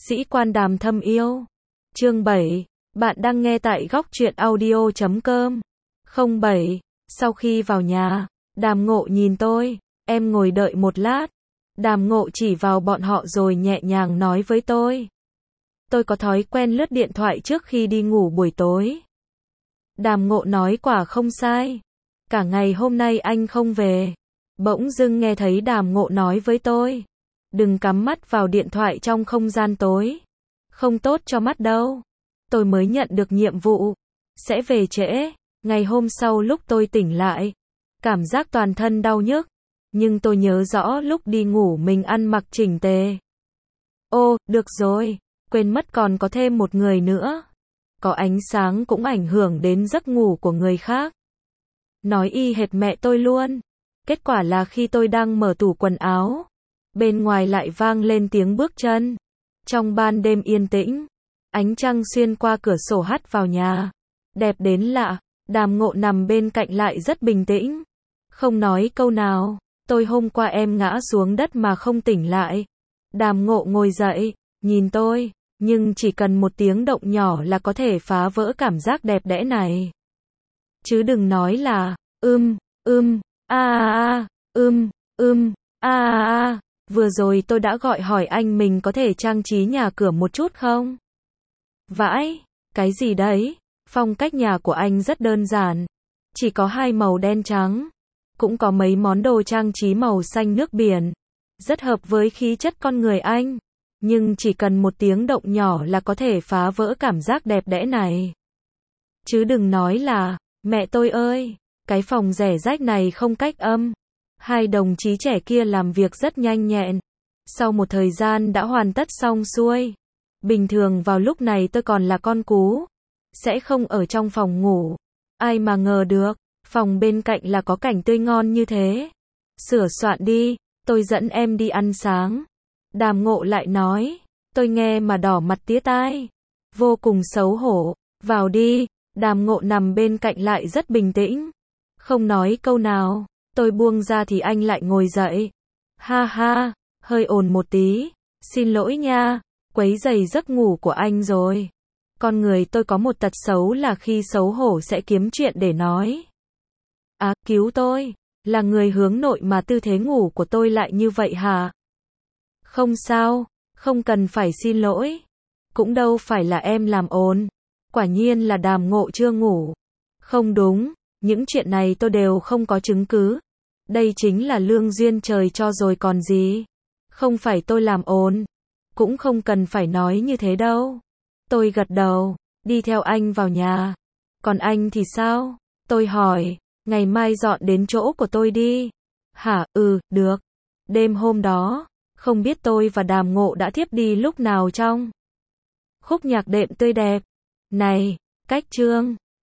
Sĩ quan Đàm thâm yêu. Chương 7. Bạn đang nghe tại góc truyện audio.com. 07. Sau khi vào nhà, Đàm Ngộ nhìn tôi, em ngồi đợi một lát. Đàm Ngộ chỉ vào bọn họ rồi nhẹ nhàng nói với tôi. Tôi có thói quen lướt điện thoại trước khi đi ngủ buổi tối. Đàm Ngộ nói quả không sai. Cả ngày hôm nay anh không về. Bỗng dưng nghe thấy Đàm Ngộ nói với tôi. Đừng cắm mắt vào điện thoại trong không gian tối. Không tốt cho mắt đâu. Tôi mới nhận được nhiệm vụ. Sẽ về trễ. Ngày hôm sau lúc tôi tỉnh lại. Cảm giác toàn thân đau nhức. Nhưng tôi nhớ rõ lúc đi ngủ mình ăn mặc chỉnh tề. Ô, được rồi. Quên mất còn có thêm một người nữa. Có ánh sáng cũng ảnh hưởng đến giấc ngủ của người khác. Nói y hệt mẹ tôi luôn. Kết quả là khi tôi đang mở tủ quần áo, bên ngoài lại vang lên tiếng bước chân. Trong ban đêm yên tĩnh, ánh trăng xuyên qua cửa sổ hắt vào nhà. Đẹp đến lạ. Đàm Ngộ nằm bên cạnh lại rất bình tĩnh. Không nói câu nào. Tôi hôm qua em ngã xuống đất mà không tỉnh lại. Đàm Ngộ ngồi dậy, nhìn tôi. Nhưng chỉ cần một tiếng động nhỏ là có thể phá vỡ cảm giác đẹp đẽ này. Chứ đừng nói là, vừa rồi tôi đã gọi hỏi anh mình có thể trang trí nhà cửa một chút không? Vãi, cái gì đấy? Phong cách nhà của anh rất đơn giản. Chỉ có hai màu đen trắng. Cũng có mấy món đồ trang trí màu xanh nước biển. Rất hợp với khí chất con người anh. Nhưng chỉ cần một tiếng động nhỏ là có thể phá vỡ cảm giác đẹp đẽ này. Chứ đừng nói là, mẹ tôi ơi, cái phòng rẻ rách này không cách âm. Hai đồng chí trẻ kia làm việc rất nhanh nhẹn. Sau một thời gian đã hoàn tất xong xuôi. Bình thường vào lúc này tôi còn là con cú. Sẽ không ở trong phòng ngủ. Ai mà ngờ được, phòng bên cạnh là có cảnh tươi ngon như thế. Sửa soạn đi, tôi dẫn em đi ăn sáng. Đàm Ngộ lại nói. Tôi nghe mà đỏ mặt tía tai. Vô cùng xấu hổ. Vào đi. Đàm Ngộ nằm bên cạnh lại rất bình tĩnh. Không nói câu nào. Tôi buông ra thì anh lại ngồi dậy. Ha ha, hơi ồn một tí. Xin lỗi nha, quấy rầy giấc ngủ của anh rồi. Con người tôi có một tật xấu là khi xấu hổ sẽ kiếm chuyện để nói. À, cứu tôi. Là người hướng nội mà tư thế ngủ của tôi lại như vậy hả? Không sao, không cần phải xin lỗi. Cũng đâu phải là em làm ồn. Quả nhiên là Đàm Ngộ chưa ngủ. Không đúng, những chuyện này tôi đều không có chứng cứ. Đây chính là lương duyên trời cho rồi còn gì. Không phải tôi làm ồn. Cũng không cần phải nói như thế đâu. Tôi gật đầu, đi theo anh vào nhà. Còn anh thì sao? Tôi hỏi, ngày mai dọn đến chỗ của tôi đi. Hả, được. Đêm hôm đó, không biết tôi và Đàm Ngộ đã thiếp đi lúc nào trong khúc nhạc đệm tươi đẹp. Này, cách chương.